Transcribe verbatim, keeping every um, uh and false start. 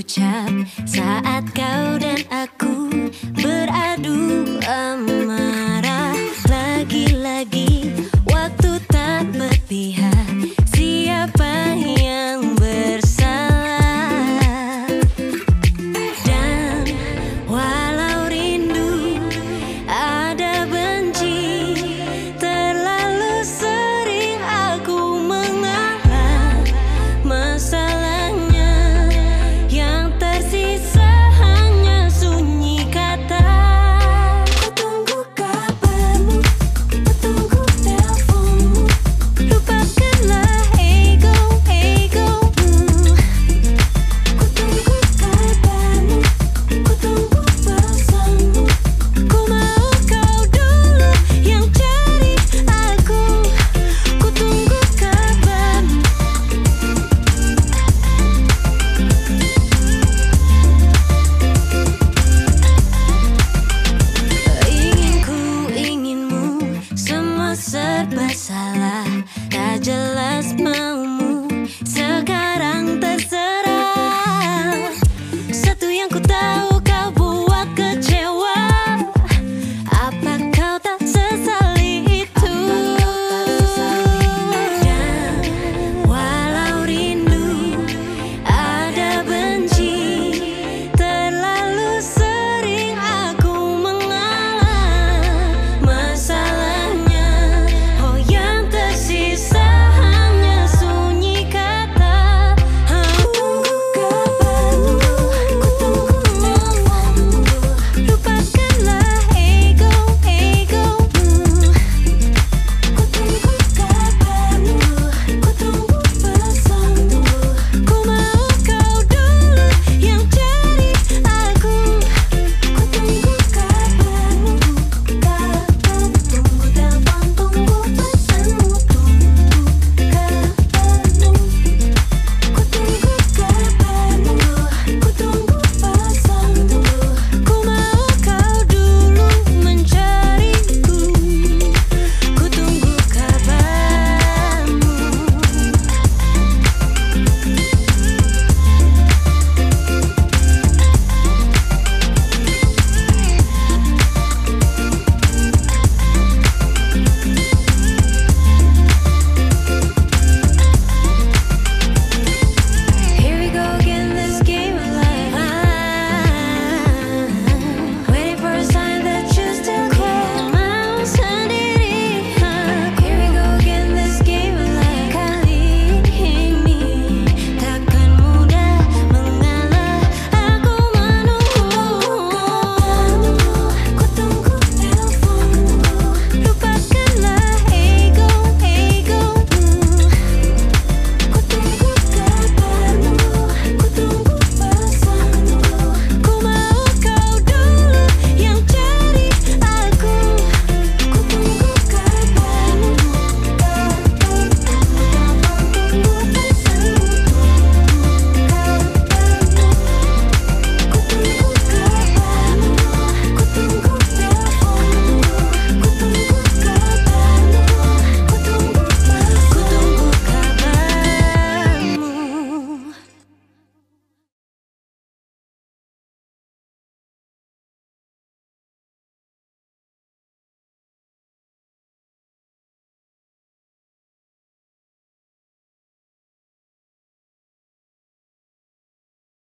ucap saat kau dan aku beradu amarah. Lagi-lagi waktu tak berpihak, siapa yang bersalah? Dan walau rindu ada benci, terlalu sering aku mengalah. Masalahnya yang tersisa hanya sunyi kata. Ku tunggu kabarmu, ku tunggu teleponmu. Lupakanlah ego-egomu. Ku tunggu kabarmu, ku tunggu pesanmu. Ku mau kau dulu yang cari aku. Ku tunggu kabarmu. Inginku, inginmu, semua serba salah. Tak jelas maumu, sekarang terserah. Satu yang ku tahu,